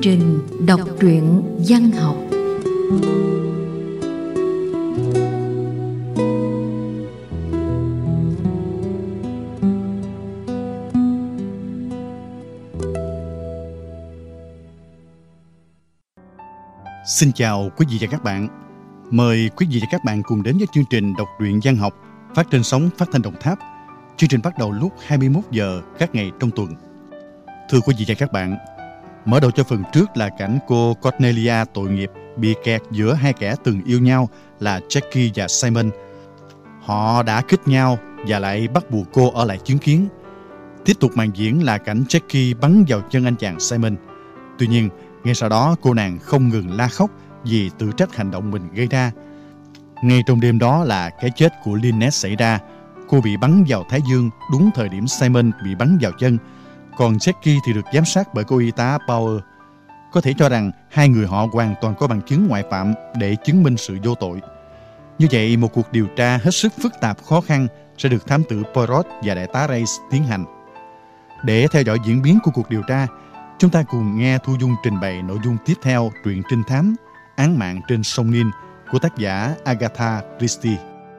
trình đọc truyện văn học. Xin chào quý vị và các bạn. Mời quý vị và các bạn cùng đến với chương trình đọc truyện văn học phát trên sóng Phát thanh Đồng Tháp. Chương trình bắt đầu lúc 21 giờ các ngày trong tuần. Thưa quý vị và các bạn, mở đầu cho phần trước là cảnh cô Cornelia tội nghiệp bị kẹt giữa hai kẻ từng yêu nhau là Jackie và Simon. Họ đã kích nhau và lại bắt buộc cô ở lại chứng kiến. Tiếp tục màn diễn là cảnh Jackie bắn vào chân anh chàng Simon. Tuy nhiên, ngay sau đó cô nàng không ngừng la khóc vì tự trách hành động mình gây ra. Ngay trong đêm đó là cái chết của Lynette xảy ra. Cô bị bắn vào thái dương đúng thời điểm Simon bị bắn vào chân. Còn Jackie thì được giám sát bởi cô y tá Power. Có thể cho rằng hai người họ hoàn toàn có bằng chứng ngoại phạm để chứng minh sự vô tội. Như vậy, một cuộc điều tra hết sức phức tạp khó khăn sẽ được thám tử Poirot và đại tá Race tiến hành. Để theo dõi diễn biến của cuộc điều tra, chúng ta cùng nghe Thu Dung trình bày nội dung tiếp theo truyện trinh thám Án mạng trên sông Nin của tác giả Agatha Christie.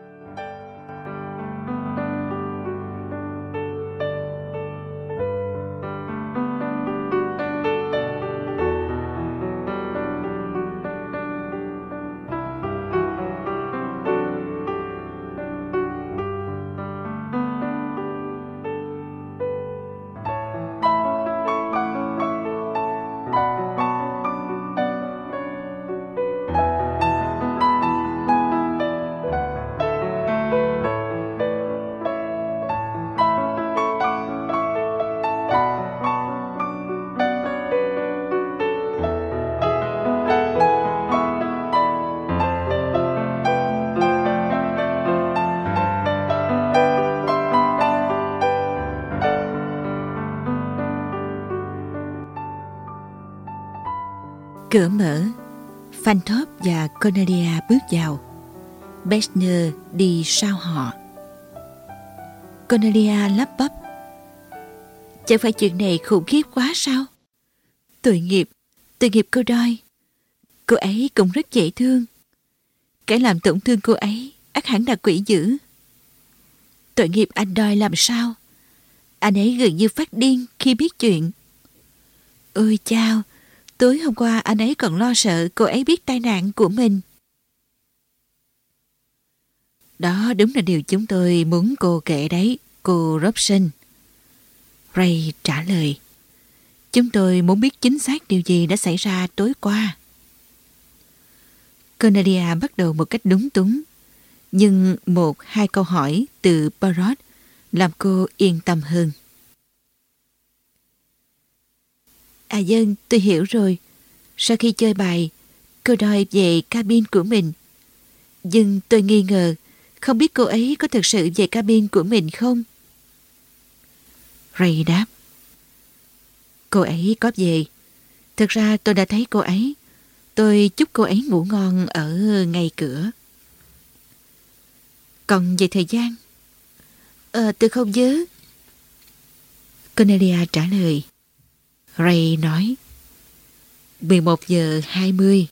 Cửa mở, Fanthop và Cornelia bước vào. Bessner đi sau họ. Cornelia lắp bắp: "Chẳng phải chuyện này khủng khiếp quá sao? Tội nghiệp cô Doyle. Cô ấy cũng rất dễ thương. Kẻ làm tổn thương cô ấy ắt hẳn là quỷ dữ. Tội nghiệp anh Doyle làm sao? Anh ấy gần như phát điên khi biết chuyện. Ôi chao! Tối hôm qua anh ấy còn lo sợ cô ấy biết tai nạn của mình." "Đó đúng là điều chúng tôi muốn cô kể đấy, cô Robson," Ray trả lời. "Chúng tôi muốn biết chính xác điều gì đã xảy ra tối qua." Cornelia bắt đầu một cách lúng túng, nhưng một hai câu hỏi từ Poirot làm cô yên tâm hơn. "À dân, tôi hiểu rồi. Sau khi chơi bài, cô đòi về cabin của mình. Nhưng tôi nghi ngờ, không biết cô ấy có thực sự về cabin của mình không?" Ray đáp: "Cô ấy có về. Thực ra tôi đã thấy cô ấy. Tôi chúc cô ấy ngủ ngon ở ngay cửa." "Còn về thời gian?" Tôi không nhớ." Cornelia trả lời. Ray nói: 11 giờ 20.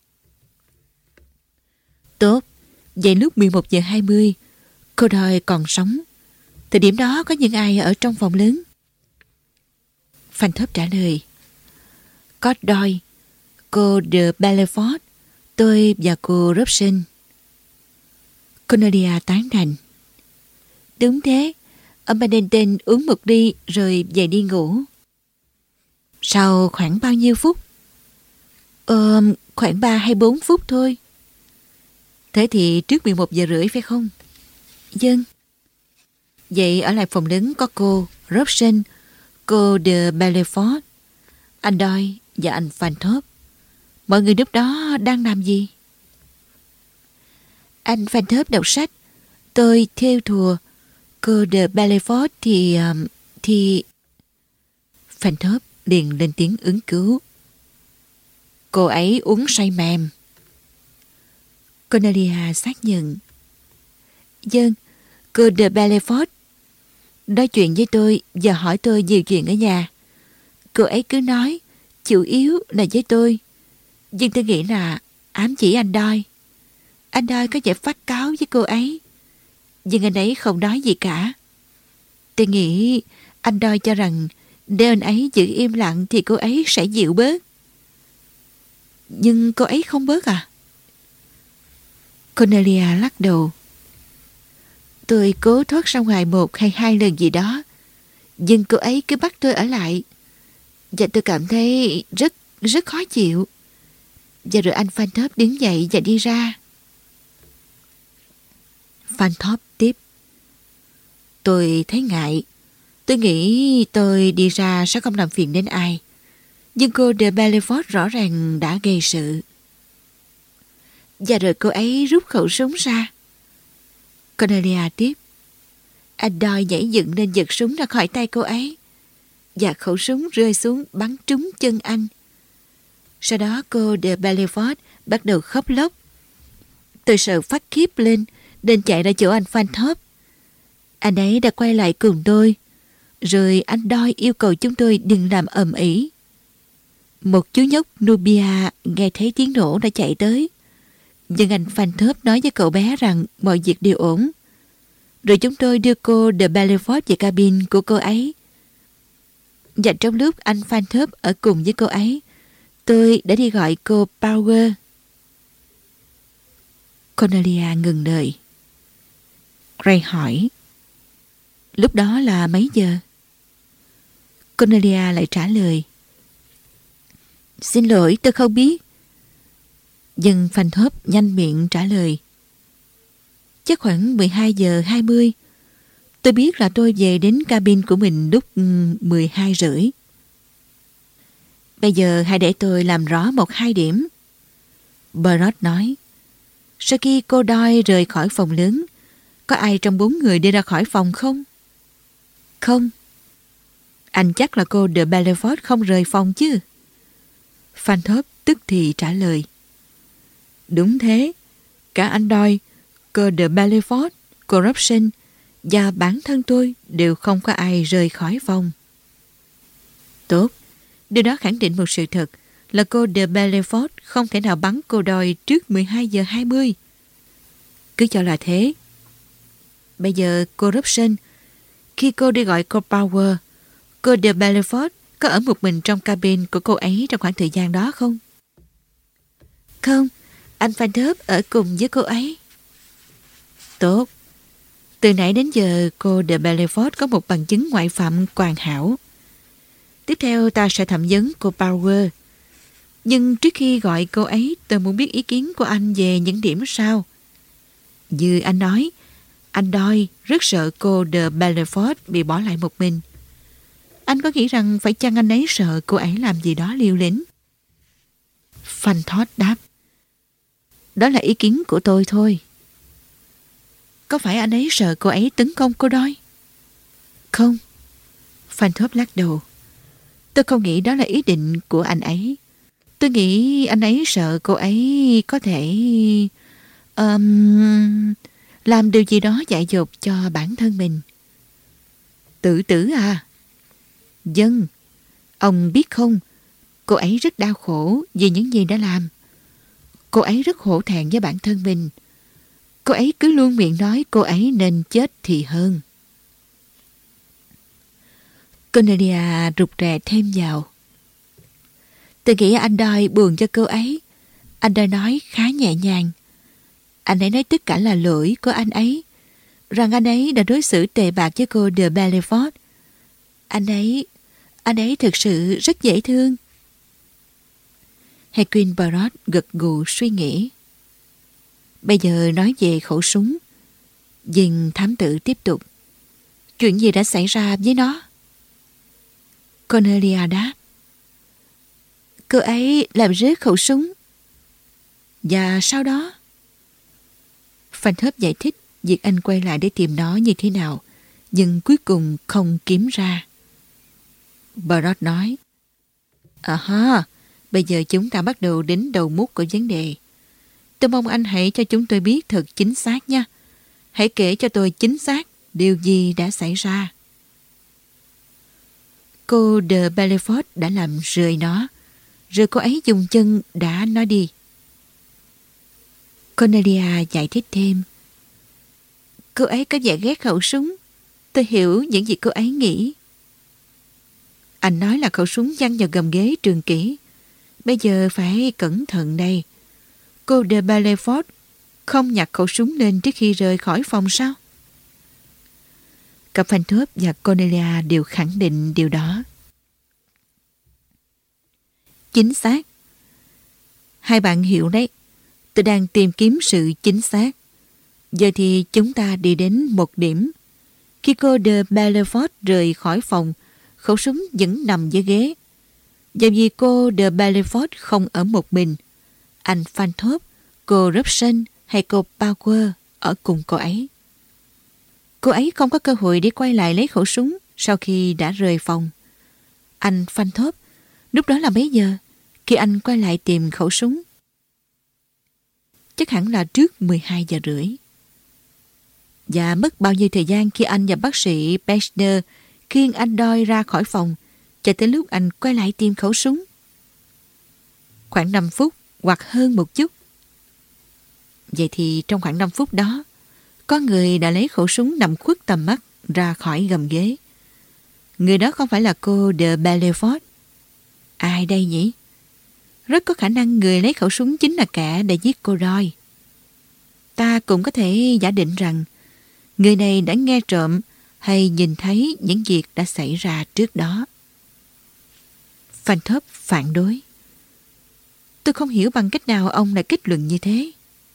"Tốt, vậy lúc 11 giờ 20, cô Doyle còn sống. Thời điểm đó có những ai ở trong phòng lớn?" Fanthop trả lời: "Có Doyle, cô de Belfort, tôi và cô Robson." Cornelia tán thành: "Đúng thế, ông Paddington uống một ly rồi về đi ngủ." "Sau khoảng bao nhiêu phút?" Khoảng 3 hay 4 phút thôi." "Thế thì trước 11 giờ rưỡi phải không?" "Vâng." "Vậy ở lại phòng lớn có cô Robson, cô de Belfort, anh Doyle và anh Fanthop. Mọi người lúc đó đang làm gì?" "Anh Fanthop đọc sách, tôi thêu thùa, cô de Belfort thì..." Fanthop liền lên tiếng ứng cứu: "Cô ấy uống say mềm." Cornelia xác nhận: "Vâng, cô de Belfort nói chuyện với tôi và hỏi tôi nhiều chuyện ở nhà. Cô ấy cứ nói chủ yếu là với tôi. Nhưng tôi nghĩ là ám chỉ anh Doyle. Anh Doyle có vẻ phát cáu với cô ấy, nhưng anh ấy không nói gì cả. Tôi nghĩ anh Doyle cho rằng nếu anh ấy giữ im lặng thì cô ấy sẽ dịu bớt. Nhưng cô ấy không bớt à? Cornelia lắc đầu. Tôi cố thoát ra ngoài 1 hay 2 lần gì đó, nhưng cô ấy cứ bắt tôi ở lại. Và tôi cảm thấy rất khó chịu. Và rồi anh Fanthorpe đứng dậy và đi ra. Fanthorpe tiếp. Tôi thấy ngại. Tôi nghĩ tôi đi ra sẽ không làm phiền đến ai. Nhưng cô de Belfort rõ ràng đã gây sự. Và rồi cô ấy rút khẩu súng ra. Cornelia tiếp. Anh Doyle nhảy dựng lên giật súng ra khỏi tay cô ấy. Và khẩu súng rơi xuống bắn trúng chân anh. Sau đó cô de Belfort bắt đầu khóc lóc. Tôi sợ phát khiếp lên nên chạy ra chỗ anh Fanthorpe. Anh ấy đã quay lại cùng tôi. Rồi anh Doyle yêu cầu chúng tôi đừng làm ầm ĩ. Một chú nhóc Nubia nghe thấy tiếng nổ đã chạy tới. Nhưng anh Fanthorpe nói với cậu bé rằng mọi việc đều ổn. Rồi chúng tôi đưa cô de Belfort về cabin của cô ấy. Và trong lúc anh Fanthorpe ở cùng với cô ấy, tôi đã đi gọi cô Power. Cornelia ngừng lời. Gray hỏi. Lúc đó là mấy giờ? Cornelia lại trả lời. Xin lỗi, tôi không biết. Nhưng Fanthorpe nhanh miệng trả lời. Chắc khoảng 12 giờ 20. Tôi biết là tôi về đến cabin của mình lúc 12 rưỡi. Bây giờ hãy để tôi làm rõ 1-2 điểm. Barrot nói. Sau khi cô Doyle rời khỏi phòng lớn, có ai trong 4 người đi ra khỏi phòng không? Không. Anh chắc là cô de Belfort không rời phòng chứ? Fanthorpe tức thì trả lời. Đúng thế. Cả anh Doyle, cô de Belfort, cô Robson và bản thân tôi đều không có ai rời khỏi phòng. Tốt. Điều đó khẳng định một sự thật là cô de Belfort không thể nào bắn cô Doyle trước 12 giờ 20. Cứ cho là thế. Bây giờ cô Robson, khi cô đi gọi cô Power, cô de Belfort có ở một mình trong cabin của cô ấy trong khoảng thời gian đó không? Không, anh Fanthorpe ở cùng với cô ấy. Tốt. Từ nãy đến giờ cô de Belfort có một bằng chứng ngoại phạm hoàn hảo. Tiếp theo ta sẽ thẩm vấn cô Power. Nhưng trước khi gọi cô ấy, tôi muốn biết ý kiến của anh về những điểm sau. Như anh nói, anh Doyle rất sợ cô de Belfort bị bỏ lại một mình. Anh có nghĩ rằng phải chăng anh ấy sợ cô ấy làm gì đó liều lĩnh? Fanthorpe đáp. Đó là ý kiến của tôi thôi. Có phải anh ấy sợ cô ấy tấn công cô Doyle? Không. Fanthorpe lắc đầu. Tôi không nghĩ đó là ý định của anh ấy. Tôi nghĩ anh ấy sợ cô ấy có thể làm điều gì đó dại dột cho bản thân mình. Tự tử à? Vâng. Ông biết không, cô ấy rất đau khổ vì những gì đã làm. Cô ấy rất hổ thẹn với bản thân mình. Cô ấy cứ luôn miệng nói cô ấy nên chết thì hơn. Cornelia rụt rè thêm vào. Tôi nghĩ anh Doyle buồn cho cô ấy. Anh Doyle nói khá nhẹ nhàng. Anh ấy nói tất cả là lỗi của anh ấy, rằng anh ấy đã đối xử tệ bạc với cô de Belfort. Anh ấy thực sự rất dễ thương. Hercule Poirot gật gù suy nghĩ. Bây giờ nói về khẩu súng. Nhưng thám tử tiếp tục. Chuyện gì đã xảy ra với nó? Cornelia đáp. Cô ấy làm rớt khẩu súng. Và sau đó? Fanthorpe giải thích việc anh quay lại để tìm nó như thế nào, nhưng cuối cùng không kiếm ra. Barrot nói. Bây giờ chúng ta bắt đầu đến đầu mút của vấn đề. Tôi mong anh hãy cho chúng tôi biết thật chính xác nha. Hãy kể cho tôi chính xác điều gì đã xảy ra. Cô de Belfort đã làm rơi nó. rồi cô ấy dùng chân đá nó đi. Cornelia giải thích thêm. Cô ấy có vẻ ghét khẩu súng. Tôi hiểu những gì cô ấy nghĩ. Anh nói là khẩu súng văng vào gầm ghế trường kỷ. Bây giờ phải cẩn thận đây. Cô de Balefort không nhặt khẩu súng lên trước khi rời khỏi phòng sao? Cặp Fanthop và Cornelia đều khẳng định điều đó. Chính xác. Hai bạn hiểu đấy. Tôi đang tìm kiếm sự chính xác. Giờ thì chúng ta đi đến một điểm. Khi cô de Balefort rời khỏi phòng, khẩu súng vẫn nằm dưới ghế. Và vì cô de Balefort không ở một mình, anh Fanthop, cô Robson hay cô Power ở cùng cô ấy. Cô ấy không có cơ hội để quay lại lấy khẩu súng sau khi đã rời phòng. Anh Fanthop, lúc đó là mấy giờ khi anh quay lại tìm khẩu súng? Chắc hẳn là trước 12 giờ rưỡi. Và mất bao nhiêu thời gian khi anh và bác sĩ Bechner khiêng anh Doyle ra khỏi phòng cho tới lúc anh quay lại tìm khẩu súng? Khoảng 5 phút hoặc hơn một chút. Vậy thì trong khoảng 5 phút đó, có người đã lấy khẩu súng nằm khuất tầm mắt ra khỏi gầm ghế. Người đó không phải là cô de Balefort. Ai đây nhỉ? Rất có khả năng người lấy khẩu súng chính là kẻ đã giết cô Doyle. Ta cũng có thể giả định rằng người này đã nghe trộm hay nhìn thấy những việc đã xảy ra trước đó. Fanthop phản đối. Tôi không hiểu bằng cách nào ông lại kết luận như thế.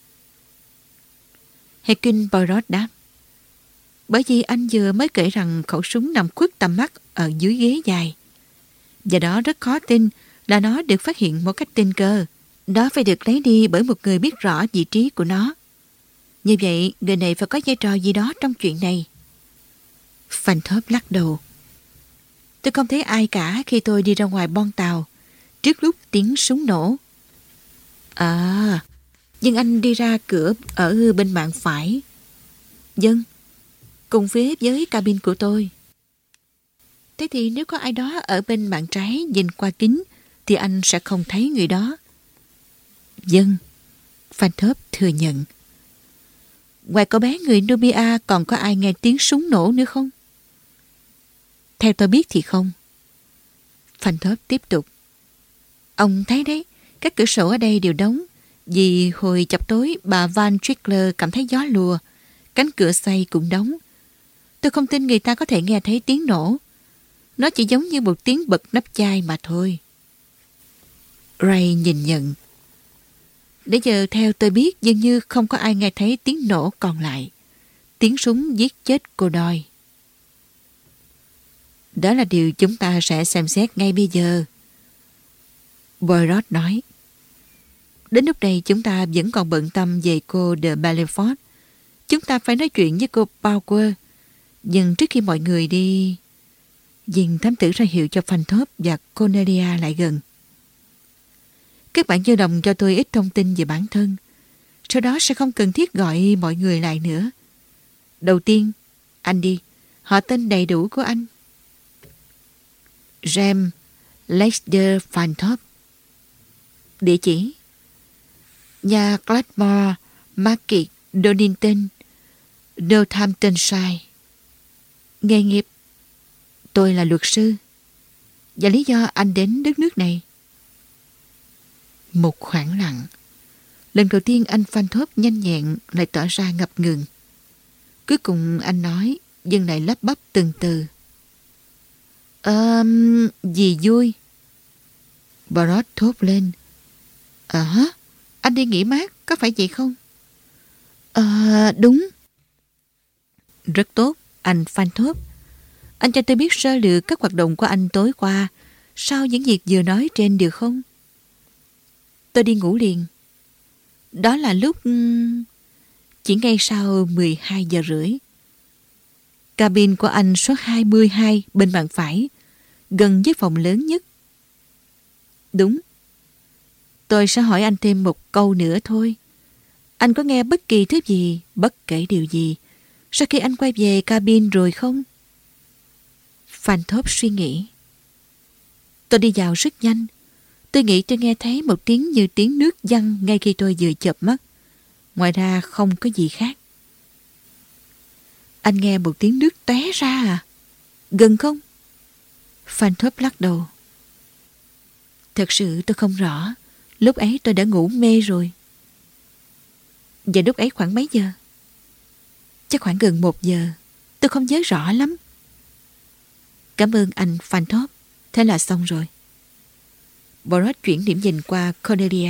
Hercule Poirot đáp. Bởi vì anh vừa mới kể rằng khẩu súng nằm khuất tầm mắt ở dưới ghế dài. Và đó rất khó tin là nó được phát hiện một cách tình cờ. Đó phải được lấy đi bởi một người biết rõ vị trí của nó. Như vậy, người này phải có vai trò gì đó trong chuyện này. Fanthop lắc đầu. Tôi không thấy ai cả khi tôi đi ra ngoài bon tàu trước lúc tiếng súng nổ. À, nhưng anh đi ra cửa ở bên mạng phải. Vâng, cùng phía với cabin của tôi. Thế thì nếu có ai đó ở bên mạng trái nhìn qua kính thì anh sẽ không thấy người đó. Vâng, Fanthop thừa nhận. Ngoài cậu bé người Nubia còn có ai nghe tiếng súng nổ nữa không? Theo tôi biết thì không. Fanthop tiếp tục. Ông thấy đấy, các cửa sổ ở đây đều đóng. Vì hồi chập tối bà Van Trickler cảm thấy gió lùa, cánh cửa xoay cũng đóng. Tôi không tin người ta có thể nghe thấy tiếng nổ. Nó chỉ giống như một tiếng bật nắp chai mà thôi. Ray nhìn nhận. Đến giờ theo tôi biết dường như không có ai nghe thấy tiếng nổ còn lại. Tiếng súng giết chết cô Doyle. Đó là điều chúng ta sẽ xem xét ngay bây giờ. Poirot nói. Đến lúc này chúng ta vẫn còn bận tâm về cô de Balefort. Chúng ta phải nói chuyện với cô Power. Nhưng trước khi mọi người đi... Viên thám tử ra hiệu cho Fanthop và Cornelia lại gần. Các bạn vô đồng cho tôi ít thông tin về bản thân. Sau đó sẽ không cần thiết gọi mọi người lại nữa. Đầu tiên, anh đi. Họ tên đầy đủ của anh. James Lester Fanthop. Địa chỉ: nhà Gladmore Market, Donington, Northamptonshire. Nghề nghiệp: tôi là luật sư. Và lý do anh đến đất nước này? Một khoảng lặng. Lần đầu tiên anh Fanthop nhanh nhẹn lại tỏ ra ngập ngừng. Cuối cùng anh nói, nhưng lại lắp bắp từng từ. Gì vui? Poirot thốt lên. Anh đi nghỉ mát, có phải vậy không? Đúng. Rất tốt, anh Fanthop. Anh cho tôi biết sơ lược các hoạt động của anh tối qua sau những việc vừa nói trên được không? Tôi đi ngủ liền. Đó là lúc... chỉ ngay sau 12 giờ rưỡi. Cabin của anh số 22 bên bàn phải, gần với phòng lớn nhất. Đúng. Tôi sẽ hỏi anh thêm một câu nữa thôi. Anh có nghe bất kỳ thứ gì, bất kể điều gì, sau khi anh quay về cabin rồi không? Fanthop suy nghĩ. Tôi đi vào rất nhanh. Tôi nghĩ tôi nghe thấy một tiếng như tiếng nước văng ngay khi tôi vừa chợp mắt. Ngoài ra không có gì khác. Anh nghe một tiếng nước tóe ra à? Gần không? Fanthop lắc đầu. Thật sự tôi không rõ. Lúc ấy tôi đã ngủ mê rồi. Và lúc ấy khoảng mấy giờ? Chắc khoảng gần 1 giờ. Tôi không nhớ rõ lắm. Cảm ơn anh Fanthop. Thế là xong rồi. Borat chuyển điểm nhìn qua Cornelia.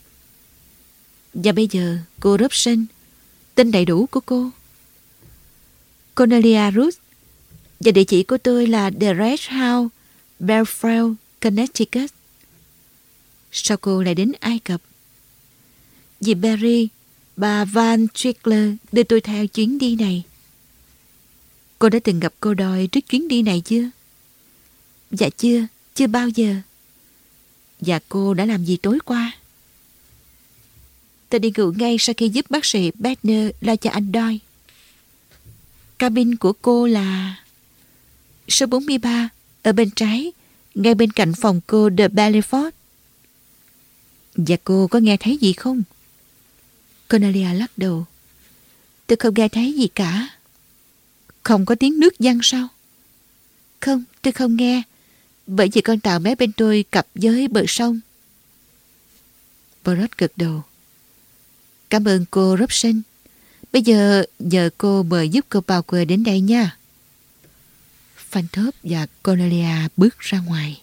Và bây giờ cô Robson, tên đầy đủ của cô? Cornelia Ruth. Và địa chỉ của tôi là The Red House, Belfield, Connecticut. Sao cô lại đến Ai Cập? Dì Barry, bà Van Trickler đưa tôi theo chuyến đi này. Cô đã từng gặp cô Doyle trước chuyến đi này chưa? Dạ chưa, chưa bao giờ. Và cô đã làm gì tối qua? Tôi đi ngủ ngay sau khi giúp bác sĩ Bedner lo cho anh Doyle. Cabin của cô là số 43, ở bên trái, ngay bên cạnh phòng cô de Belfort. Và cô có nghe thấy gì không? Cornelia lắc đầu. Tôi không nghe thấy gì cả. Không có tiếng nước văng sao? Không, tôi không nghe. Bởi vì con tàu bé bên tôi cập với bờ sông. Borat gật đầu. Cảm ơn cô Robson. Bây giờ nhờ cô mời giúp cô Pauker đến đây nha. Fanthop và Cornelia bước ra ngoài.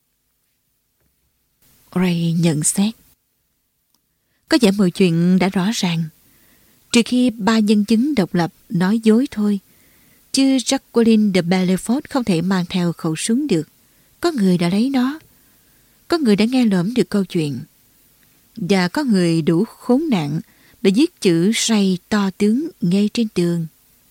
Ray nhận xét. Có vẻ mọi chuyện đã rõ ràng. Trừ khi 3 nhân chứng độc lập nói dối thôi. Chứ Jacqueline de Belfort không thể mang theo khẩu súng được. Có người đã lấy nó. Có người đã nghe lỏm được câu chuyện. Và có người đủ khốn nạn để viết chữ Ray to tướng ngay trên tường.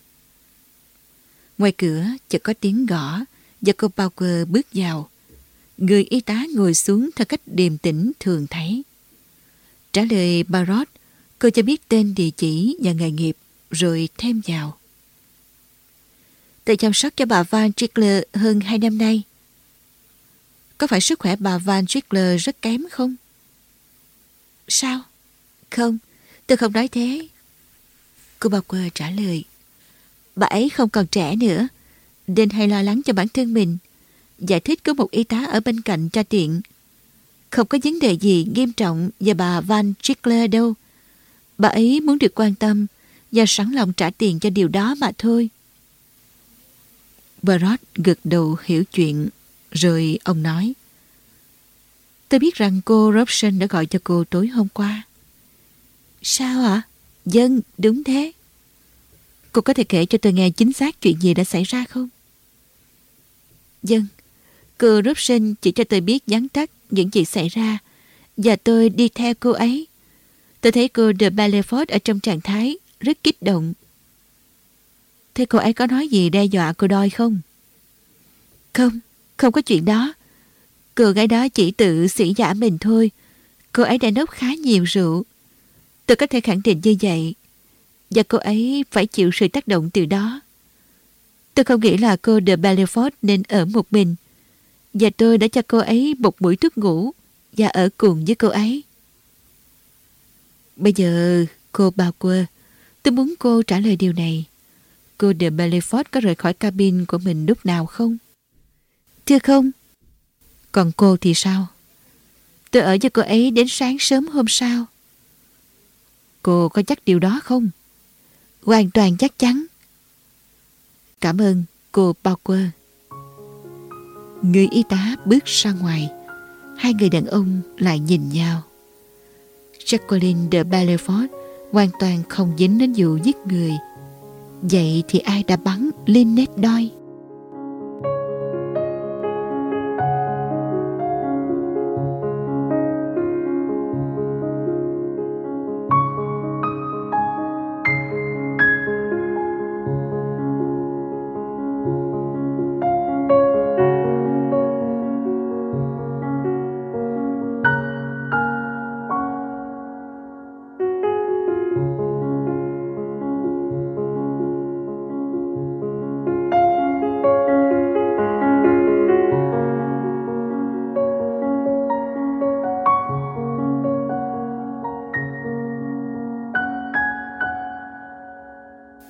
Ngoài cửa chợt có tiếng gõ và cô Pauker bước vào. Người y tá ngồi xuống theo cách điềm tĩnh thường thấy. Trả lời Barot, cô cho biết tên, địa chỉ và nghề nghiệp, rồi thêm vào. Tôi chăm sóc cho bà Van Trickler hơn 2 năm nay. Có phải sức khỏe bà Van Trickler rất kém không? Sao? Không, tôi không nói thế. Cô Pauker trả lời. Bà ấy không còn trẻ nữa, nên hay lo lắng cho bản thân mình. Giải thích có một y tá ở bên cạnh cho tiện. Không có vấn đề gì nghiêm trọng về bà Van Trickler đâu. Bà ấy muốn được quan tâm và sẵn lòng trả tiền cho điều đó mà thôi. Barot gật đầu hiểu chuyện. Rồi ông nói. Tôi biết rằng cô Robson đã gọi cho cô tối hôm qua. Sao ạ? Vâng, đúng thế. Cô có thể kể cho tôi nghe chính xác chuyện gì đã xảy ra không? Vâng, cô Robson chỉ cho tôi biết vắn tắt những gì xảy ra. Và tôi đi theo cô ấy. Tôi thấy cô de Belfort ở trong trạng thái rất kích động. Thế cô ấy có nói gì đe dọa cô Doyle không? Không, không có chuyện đó. Cô gái đó chỉ tự sĩ giả mình thôi. Cô ấy đã nốc khá nhiều rượu. Tôi có thể khẳng định như vậy. Và cô ấy phải chịu sự tác động từ đó. Tôi không nghĩ là cô de Belfort nên ở một mình. Và tôi đã cho cô ấy một buổi thuốc ngủ và ở cùng với cô ấy. Bây giờ, cô Pauker, tôi muốn cô trả lời điều này. Cô de Belfort có rời khỏi cabin của mình lúc nào không? Thưa không. Còn cô thì sao? Tôi ở với cô ấy đến sáng sớm hôm sau. Cô có chắc điều đó không? Hoàn toàn chắc chắn. Cảm ơn, cô Pauker. Người y tá bước ra ngoài. Hai người đàn ông lại nhìn nhau. Jacqueline de Belfort hoàn toàn không dính đến vụ giết người. Vậy thì ai đã bắn Lynette Doyle?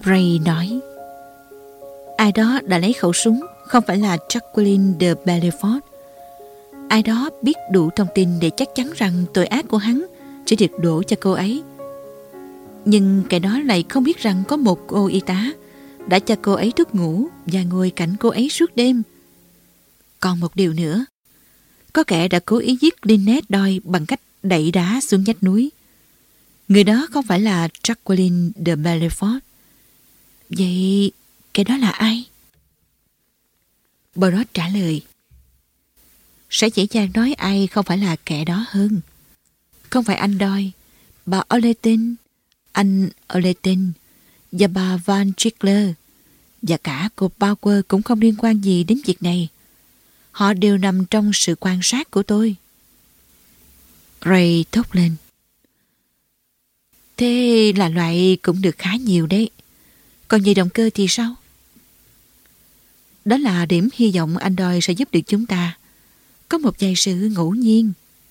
Ray nói. Ai đó đã lấy khẩu súng, không phải là Jacqueline de Belfort. Ai đó biết đủ thông tin để chắc chắn rằng tội ác của hắn sẽ được đổ cho cô ấy. Nhưng kẻ đó lại không biết rằng có một cô y tá đã cho cô ấy thuốc ngủ và ngồi cạnh cô ấy suốt đêm. Còn một điều nữa, có kẻ đã cố ý giết Lynette Doyle bằng cách đẩy đá xuống vách núi. Người đó không phải là Jacqueline de Belfort. Vậy kẻ đó là ai? Poirot trả lời. Sẽ dễ dàng nói ai không phải là kẻ đó hơn. Không phải anh Doyle, bà Oletin, anh Oletin và bà Van Trickler, và cả cô Power cũng không liên quan gì đến việc này. Họ đều nằm trong sự quan sát của tôi. Ray thốt lên. Thế là loại cũng được khá nhiều đấy. Còn về động cơ thì sao? Đó là điểm hy vọng anh Doyle sẽ giúp được chúng ta. Có một vài sự ngẫu nhiên.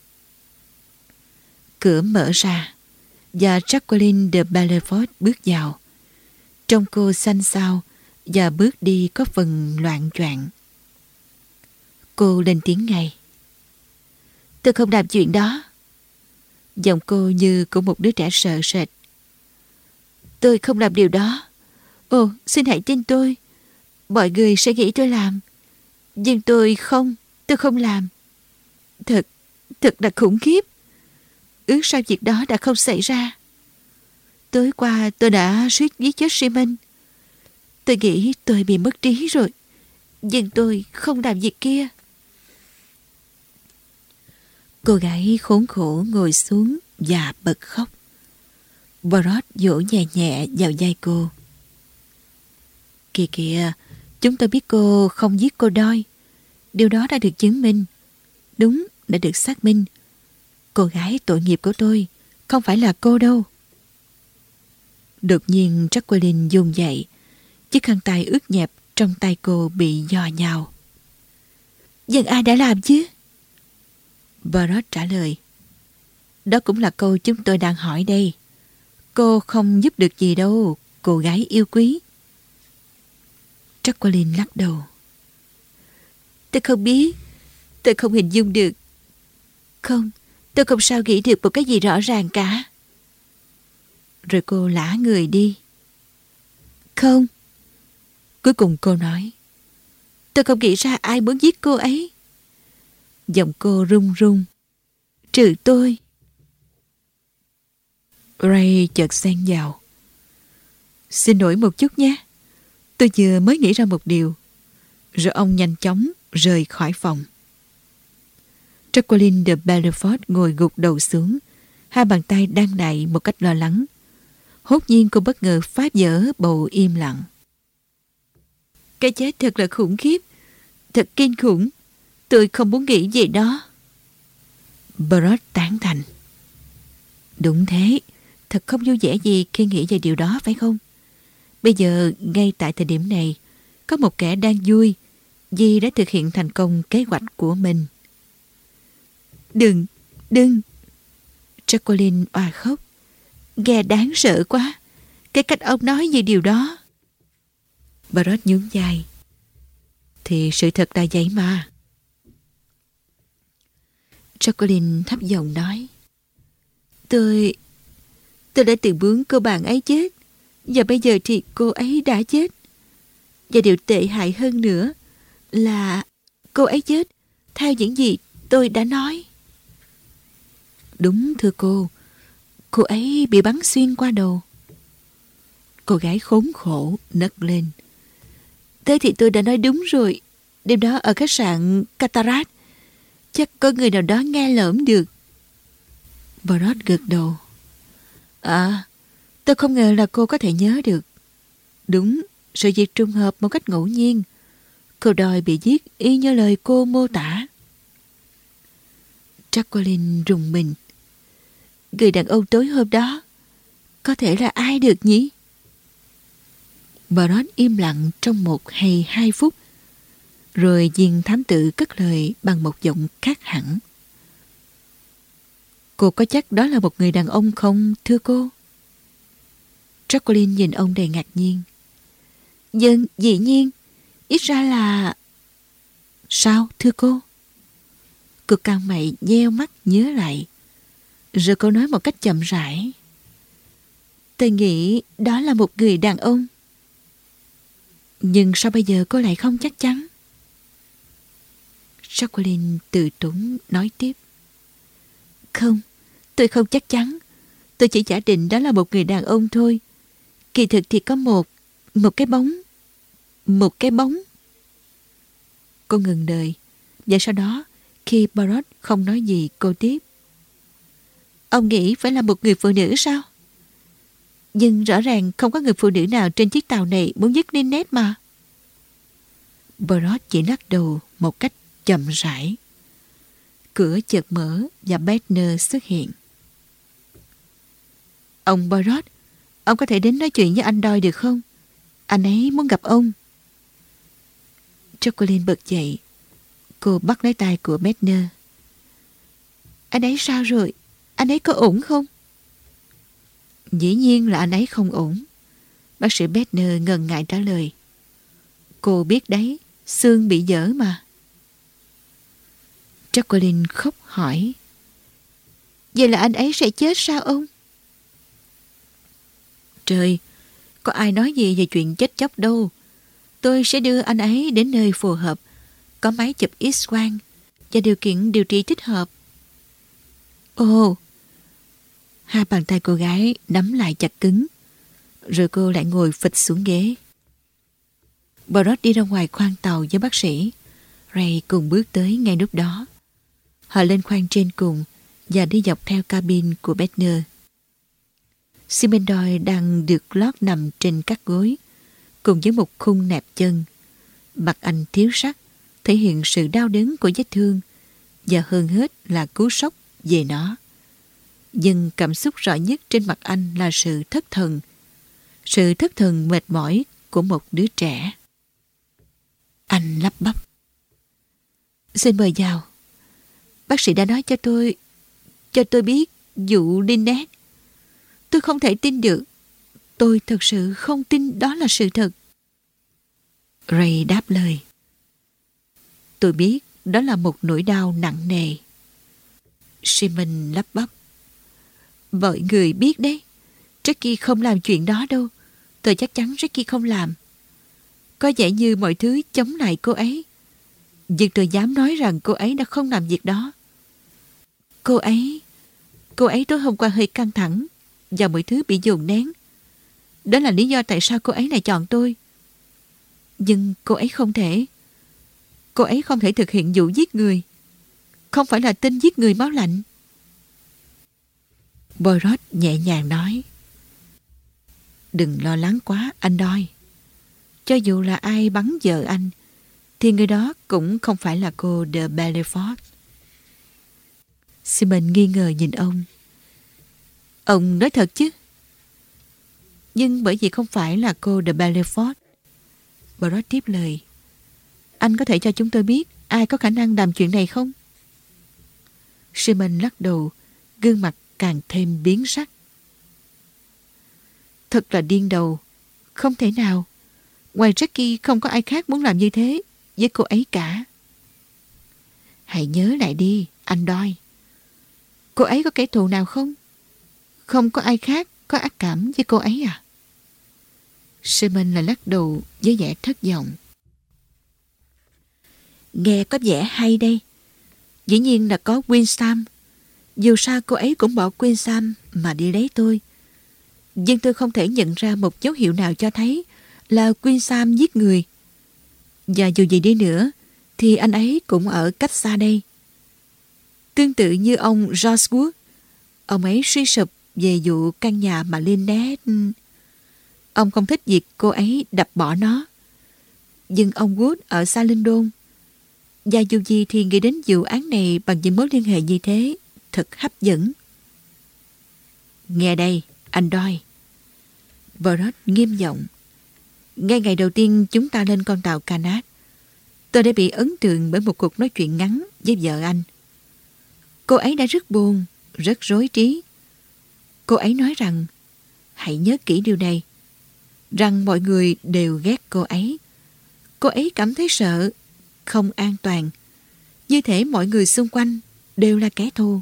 Cửa mở ra và Jacqueline de Belfort bước vào. Trông cô xanh xao và bước đi có phần loạng choạng. Cô lên tiếng ngay. Tôi không làm chuyện đó. Giọng cô như của một đứa trẻ sợ sệt. Tôi không làm điều đó. Ồ, xin hãy tin tôi. Mọi người sẽ nghĩ tôi làm. Nhưng tôi không làm. Thật là khủng khiếp. Ước sao việc đó đã không xảy ra. Tối qua tôi đã suýt giết chết Simon. Tôi nghĩ tôi bị mất trí rồi. Nhưng tôi không làm việc kia. Cô gái khốn khổ ngồi xuống và bật khóc. Poirot vỗ nhẹ nhẹ vào vai cô. Kìa, chúng tôi biết cô không giết cô Doyle. Điều đó đã được chứng minh. Đúng, đã được xác minh. Cô gái tội nghiệp của tôi không phải là cô đâu. Đột nhiên Jacqueline run dậy. Chiếc khăn tay ướt nhẹp trong tay cô bị giò nhào. Nhưng ai đã làm chứ? Poirot trả lời. Đó cũng là câu chúng tôi đang hỏi đây. Cô không giúp được gì đâu, cô gái yêu quý. Jacqueline lắc đầu. Tôi không biết. Tôi không hình dung được. Không, tôi không sao nghĩ được một cái gì rõ ràng cả. Rồi cô lả người đi. Không. Cuối cùng cô nói. Tôi không nghĩ ra ai muốn giết cô ấy. Giọng cô run run. Trừ tôi. Ray chợt xen vào. Xin lỗi một chút nhé. Tôi vừa mới nghĩ ra một điều. Rồi ông nhanh chóng rời khỏi phòng. Jacqueline de Belfort ngồi gục đầu xuống. Hai bàn tay đang nạy một cách lo lắng. Hốt nhiên cô bất ngờ phá vỡ bầu im lặng. Cái chết thật là khủng khiếp. Thật kinh khủng. Tôi không muốn nghĩ về nó. Poirot tán thành. Đúng thế. Thật không vui vẻ gì khi nghĩ về điều đó phải không? Bây giờ, ngay tại thời điểm này, có một kẻ đang vui vì đã thực hiện thành công kế hoạch của mình. Đừng. Jacqueline òa khóc. Nghe đáng sợ quá. Cái cách ông nói về điều đó. Poirot nhún vai. Thì sự thật là vậy mà. Jacqueline thấp giọng nói. Tôi đã từng muốn cô bạn ấy chết. Và bây giờ thì cô ấy đã chết. Và điều tệ hại hơn nữa là cô ấy chết theo những gì tôi đã nói. Đúng thưa cô ấy bị bắn xuyên qua đầu. Cô gái khốn khổ nấc lên. Thế thì tôi đã nói đúng rồi. Đêm đó ở khách sạn Cataract. Chắc có người nào đó nghe lỡm được. Poirot gật đầu. À, tôi không ngờ là cô có thể nhớ được. Đúng, sự việc trùng hợp một cách ngẫu nhiên. Cô Doyle bị giết y như lời cô mô tả. Jacqueline rùng mình. Người đàn ông tối hôm đó có thể là ai được nhỉ? Poirot im lặng trong 1 hay 2 phút. Rồi viên thám tử cất lời bằng một giọng khác hẳn. Cô có chắc đó là một người đàn ông không, thưa cô? Jacqueline nhìn ông đầy ngạc nhiên. Vâng, dĩ nhiên. Ít ra là... Sao, thưa cô? Cô cau mày nheo mắt nhớ lại. Rồi cô nói một cách chậm rãi. Tôi nghĩ đó là một người đàn ông. Nhưng sao bây giờ cô lại không chắc chắn? Jacqueline từ tốn nói tiếp. Không, tôi không chắc chắn. Tôi chỉ giả định đó là một người đàn ông thôi. Kỳ thực thì có một cái bóng. Một cái bóng. Cô ngừng lời. Và sau đó, khi Poirot không nói gì, cô tiếp. Ông nghĩ phải là một người phụ nữ sao? Nhưng rõ ràng không có người phụ nữ nào trên chiếc tàu này muốn giết Lynette mà. Poirot chỉ lắc đầu một cách chậm rãi. Cửa chợt mở và Bedner xuất hiện. Ông Poirot, ông có thể đến nói chuyện với anh Doyle được không? Anh ấy muốn gặp ông. Jacqueline bật dậy. Cô bắt lấy tay của Bedner. Anh ấy sao rồi? Anh ấy có ổn không? Dĩ nhiên là anh ấy không ổn. Bác sĩ Bedner ngần ngại trả lời. Cô biết đấy, xương bị dở mà. Jacqueline khóc hỏi. Vậy là anh ấy sẽ chết sao ông? Trời, có ai nói gì về chuyện chết chóc đâu. Tôi sẽ đưa anh ấy đến nơi phù hợp, có máy chụp X-quang và điều kiện điều trị thích hợp. Ồ! Hai bàn tay cô gái nắm lại chặt cứng, rồi cô lại ngồi phịch xuống ghế. Poirot đi ra ngoài khoang tàu với bác sĩ. Ray cùng bước tới ngay lúc đó. Họ lên khoang trên cùng và đi dọc theo cabin của Bedner. Simon Doyle đang được lót nằm trên các gối, cùng với một khung nẹp chân. Mặt anh thiếu sắt, thể hiện sự đau đớn của vết thương, và hơn hết là cú sốc về nó. Nhưng cảm xúc rõ nhất trên mặt anh là sự thất thần. Sự thất thần mệt mỏi của một đứa trẻ. Anh lắp bắp. Xin mời vào. Bác sĩ đã nói cho tôi biết vụ Lynette. Tôi không thể tin được. Tôi thật sự không tin đó là sự thật. Ray đáp lời. Tôi biết đó là một nỗi đau nặng nề. Simon lắp bắp. Mọi người biết đấy. Jackie không làm chuyện đó đâu. Tôi chắc chắn Jackie không làm. Có vẻ như mọi thứ chống lại cô ấy. Nhưng tôi dám nói rằng cô ấy đã không làm việc đó. Cô ấy tối hôm qua hơi căng thẳng và mọi thứ bị dồn nén. Đó là lý do tại sao cô ấy lại chọn tôi. Nhưng cô ấy không thể thực hiện vụ giết người. Không phải là tên giết người máu lạnh. Poirot nhẹ nhàng nói. Đừng lo lắng quá, anh Doyle. Cho dù là ai bắn vợ anh, thì người đó cũng không phải là cô de Belfort. Simon nghi ngờ nhìn ông. Ông nói thật chứ? Nhưng bởi vì không phải là cô de Belfort. Poirot tiếp lời. Anh có thể cho chúng tôi biết ai có khả năng làm chuyện này không? Simon lắc đầu, gương mặt càng thêm biến sắc. Thật là điên đầu. Không thể nào. Ngoài Jackie không có ai khác muốn làm như thế với cô ấy cả. Hãy nhớ lại đi, anh Doyle. Cô ấy có kẻ thù nào không? Không có ai khác có ác cảm với cô ấy à? Simon lại lắc đầu với vẻ thất vọng. Nghe có vẻ hay đây. Dĩ nhiên là có Winsam. Dù sao cô ấy cũng bỏ Winsam mà đi lấy tôi. Nhưng tôi không thể nhận ra một dấu hiệu nào cho thấy là Winsam giết người. Và dù gì đi nữa thì anh ấy cũng ở cách xa đây. Tương tự như ông George Wood, ông ấy suy sụp về vụ căn nhà mà Lynette. Ông không thích việc cô ấy đập bỏ nó. Nhưng ông Wood ở xa London. Và dù gì thì nghĩ đến vụ án này bằng những mối liên hệ như thế thật hấp dẫn. Nghe đây, anh Doyle. Poirot nghiêm giọng. Ngay ngày đầu tiên chúng ta lên con tàu Canac, tôi đã bị ấn tượng bởi một cuộc nói chuyện ngắn với vợ anh. Cô ấy đã rất buồn, rất rối trí. Cô ấy nói rằng hãy nhớ kỹ điều này, rằng mọi người đều ghét cô ấy. Cô ấy cảm thấy sợ, không an toàn, như thể mọi người xung quanh đều là kẻ thù.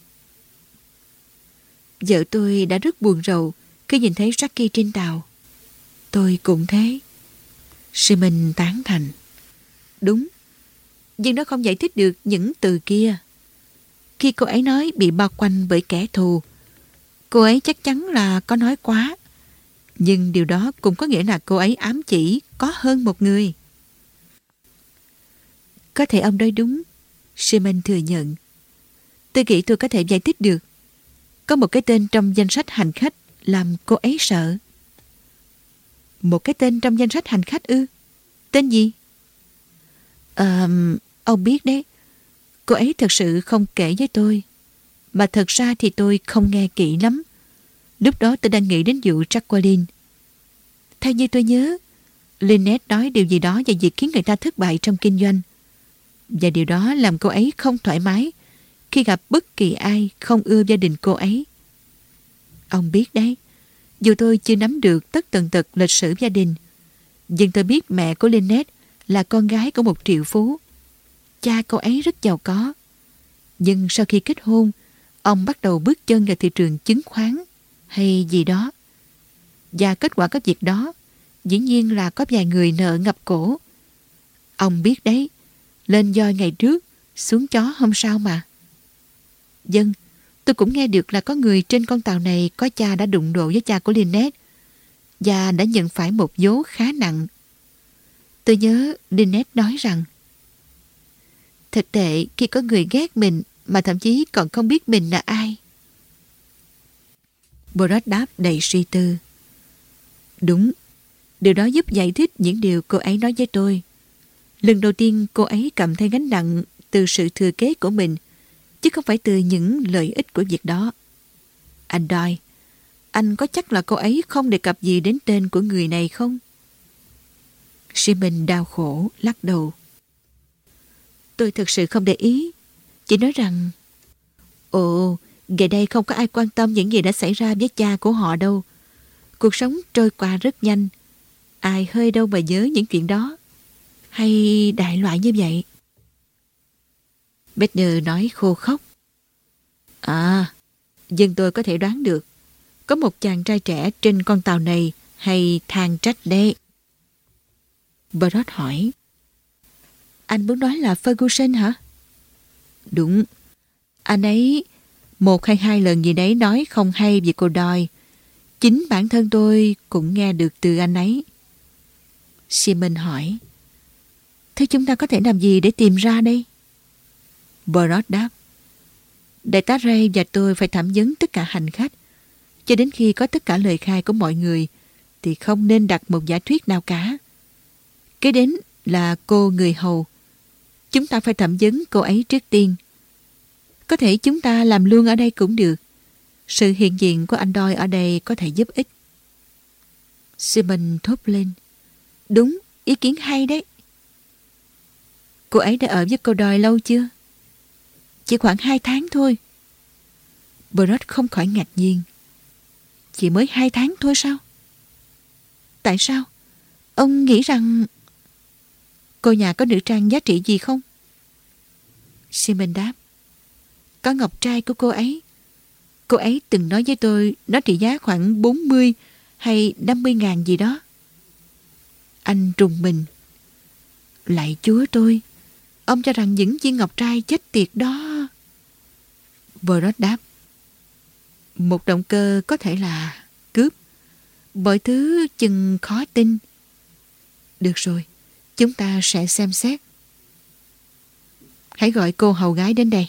Vợ tôi đã rất buồn rầu khi nhìn thấy Jackie trên tàu. Tôi cũng thế. Simon tán thành. Đúng, nhưng nó không giải thích được những từ kia. Khi cô ấy nói bị bao quanh bởi kẻ thù, cô ấy chắc chắn là có nói quá. Nhưng điều đó cũng có nghĩa là cô ấy ám chỉ có hơn một người. Có thể ông nói đúng, Simon thừa nhận. Tôi nghĩ tôi có thể giải thích được. Có một cái tên trong danh sách hành khách làm cô ấy sợ. Một cái tên trong danh sách hành khách ư? Tên gì? Ông biết đấy. Cô ấy thật sự không kể với tôi. Mà thật ra thì tôi không nghe kỹ lắm. Lúc đó tôi đang nghĩ đến vụ Jacqueline. Theo như tôi nhớ, Lynette nói điều gì đó về việc khiến người ta thất bại trong kinh doanh. Và điều đó làm cô ấy không thoải mái khi gặp bất kỳ ai không ưa gia đình cô ấy. Ông biết đấy, dù tôi chưa nắm được tất tần tật lịch sử gia đình, nhưng tôi biết mẹ của Lynette là con gái của một triệu phú. Cha cô ấy rất giàu có. Nhưng sau khi kết hôn, ông bắt đầu bước chân vào thị trường chứng khoán hay gì đó. Và kết quả của việc đó dĩ nhiên là có vài người nợ ngập cổ. Ông biết đấy, lên voi ngày trước, xuống chó hôm sau mà. Vâng, tôi cũng nghe được là có người trên con tàu này có cha đã đụng độ với cha của Lynette và đã nhận phải một vố khá nặng. Tôi nhớ Lynette nói rằng thật tệ khi có người ghét mình mà thậm chí còn không biết mình là ai. Borat đáp đầy suy tư. Đúng, điều đó giúp giải thích những điều cô ấy nói với tôi. Lần đầu tiên cô ấy cảm thấy gánh nặng từ sự thừa kế của mình, chứ không phải từ những lợi ích của việc đó. Anh Doyle, anh có chắc là cô ấy không đề cập gì đến tên của người này không? Simon đau khổ, lắc đầu. Tôi thực sự không để ý. Chỉ nói rằng ồ, ngày đây không có ai quan tâm những gì đã xảy ra với cha của họ đâu. Cuộc sống trôi qua rất nhanh. Ai hơi đâu mà nhớ những chuyện đó. Hay đại loại như vậy. Bethner nói khô khóc. À, nhưng tôi có thể đoán được. Có một chàng trai trẻ trên con tàu này hay than trách đấy. Borat hỏi. Anh muốn nói là Ferguson hả? Đúng. Anh ấy một hay hai lần gì đấy nói không hay về cô Doyle. Chính bản thân tôi cũng nghe được từ anh ấy. Simon hỏi. Thế chúng ta có thể làm gì để tìm ra đây? Borat đáp. Đại tá Ray và tôi phải thẩm vấn tất cả hành khách. Cho đến khi có tất cả lời khai của mọi người thì không nên đặt một giả thuyết nào cả. Kế đến là cô người hầu. Chúng ta phải thẩm vấn cô ấy trước tiên. Có thể chúng ta làm luôn ở đây cũng được. Sự hiện diện của anh Doyle ở đây có thể giúp ích. Simon thốt lên. Đúng, ý kiến hay đấy. Cô ấy đã ở với cô Doyle lâu chưa? Chỉ khoảng 2 tháng thôi. Borat không khỏi ngạc nhiên. Chỉ mới 2 tháng thôi sao? Tại sao? Ông nghĩ rằng cô nhà có nữ trang giá trị gì không? Simon đáp. Có ngọc trai của cô ấy. Cô ấy từng nói với tôi nó trị giá khoảng 40 hay 50 ngàn gì đó. Anh rùng mình. Lạy Chúa tôi, ông cho rằng những viên ngọc trai chết tiệt đó. Borat đáp. Một động cơ có thể là cướp. Mọi thứ chừng khó tin. Được rồi, chúng ta sẽ xem xét. Hãy gọi cô hầu gái đến đây.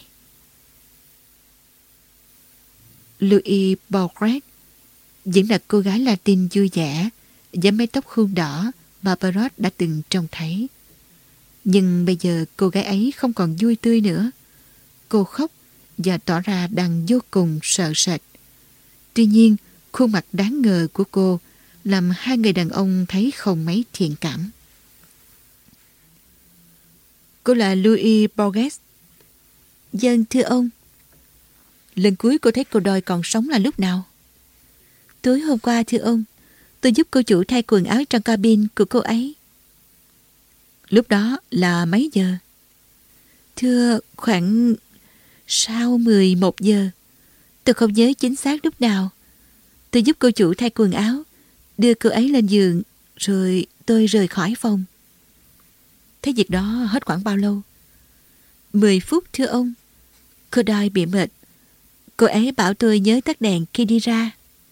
Louise Bougret vẫn là cô gái Latin vui vẻ với mái tóc khuôn đỏ mà Borat đã từng trông thấy. Nhưng bây giờ cô gái ấy không còn vui tươi nữa. Cô khóc và tỏ ra đang vô cùng sợ sệt. Tuy nhiên, khuôn mặt đáng ngờ của cô làm hai người đàn ông thấy không mấy thiện cảm. Cô là Louise Bougret. Vâng, thưa ông. Lần cuối cô thấy cô Doyle còn sống là lúc nào? Tối hôm qua thưa ông, tôi giúp cô chủ thay quần áo trong cabin của cô ấy. Lúc đó là mấy giờ? Thưa, khoảng sau 11 giờ. Tôi không nhớ chính xác lúc nào. Tôi giúp cô chủ thay quần áo, đưa cô ấy lên giường, rồi tôi rời khỏi phòng. Thế việc đó hết khoảng bao lâu? 10 phút thưa ông. Cô đòi bị mệt. Cô ấy bảo tôi nhớ tắt đèn khi đi ra.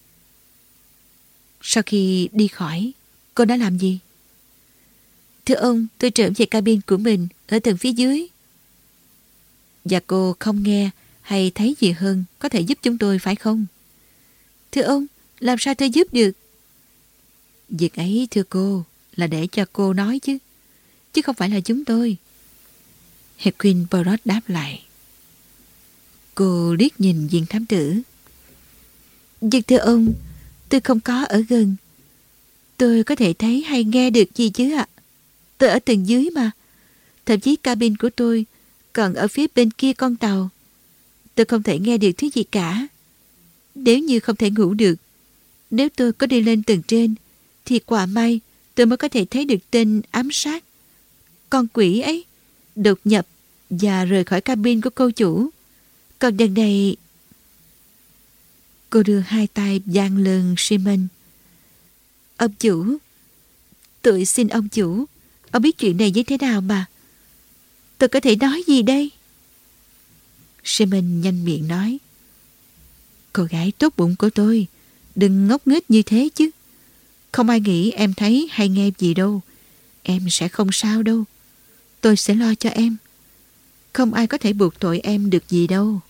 Sau khi đi khỏi, cô đã làm gì? Thưa ông, tôi trở về cabin của mình ở tầng phía dưới. Và cô không nghe hay thấy gì hơn có thể giúp chúng tôi phải không? Thưa ông, làm sao tôi giúp được? Việc ấy thưa cô là để cho cô nói chứ không phải là chúng tôi. Hercule Poirot đáp lại. Cô liếc nhìn viên thám tử. Nhưng thưa ông, tôi không có ở gần. Tôi có thể thấy hay nghe được gì chứ ạ? Tôi ở tầng dưới mà. Thậm chí cabin của tôi còn ở phía bên kia con tàu. Tôi không thể nghe được thứ gì cả. Nếu như không thể ngủ được, nếu tôi có đi lên tầng trên, thì quả may tôi mới có thể thấy được tên ám sát, con quỷ ấy, đột nhập và rời khỏi cabin của cô chủ. Còn đằng này... Cô đưa hai tay dang lưng Simon. Ông chủ, tôi xin ông chủ, ông biết chuyện này như thế nào mà. Tôi có thể nói gì đây? Simon nhanh miệng nói. Cô gái tốt bụng của tôi, đừng ngốc nghếch như thế chứ. Không ai nghĩ em thấy hay nghe gì đâu. Em sẽ không sao đâu. Tôi sẽ lo cho em. Không ai có thể buộc tội em được gì đâu.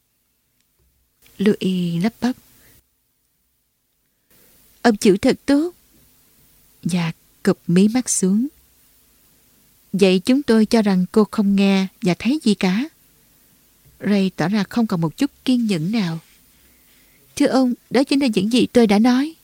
Louis lắp bắp. Ông chủ thật tốt. Và cụp mí mắt xuống. Vậy chúng tôi cho rằng cô không nghe và thấy gì cả. Ray tỏ ra không còn một chút kiên nhẫn nào. Thưa ông, đó chính là những gì tôi đã nói.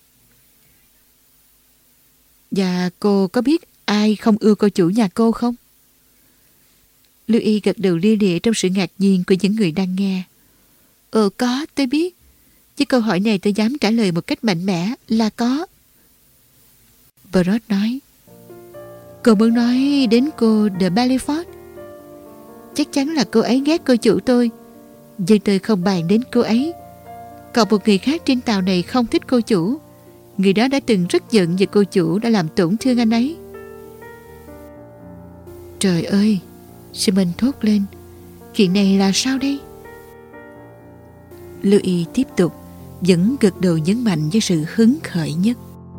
Và cô có biết ai không ưa cô chủ nhà cô không? Louis gật đầu lia lịa trong sự ngạc nhiên của những người đang nghe. Có, tôi biết. Chứ câu hỏi này tôi dám trả lời một cách mạnh mẽ là có. Poirot nói. Cô muốn nói đến cô de Belfort? Chắc chắn là cô ấy ghét cô chủ tôi. Nhưng tôi không bàn đến cô ấy. Còn một người khác trên tàu này không thích cô chủ. Người đó đã từng rất giận về cô chủ đã làm tổn thương anh ấy. Trời ơi! Simon thốt lên. Chuyện này là sao đây? Louis tiếp tục, vẫn gật đầu nhấn mạnh với sự hứng khởi nhất.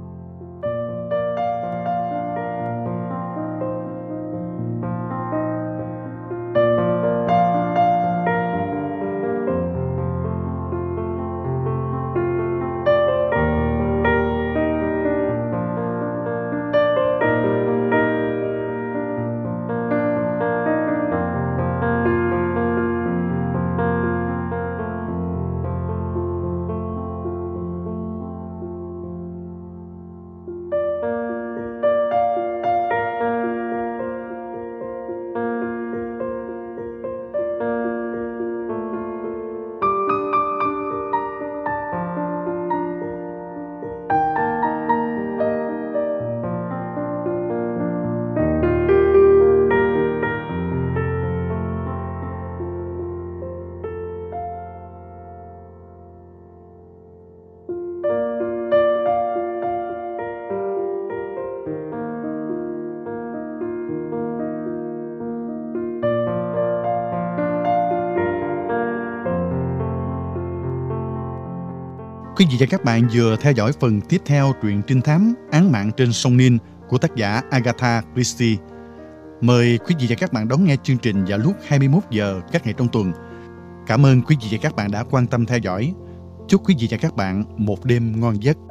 Quý vị và các bạn vừa theo dõi phần tiếp theo truyện trinh thám Án mạng trên sông Nin của tác giả Agatha Christie. Mời quý vị và các bạn đón nghe chương trình vào lúc 21 giờ các ngày trong tuần. Cảm ơn quý vị và các bạn đã quan tâm theo dõi. Chúc quý vị và các bạn một đêm ngon giấc.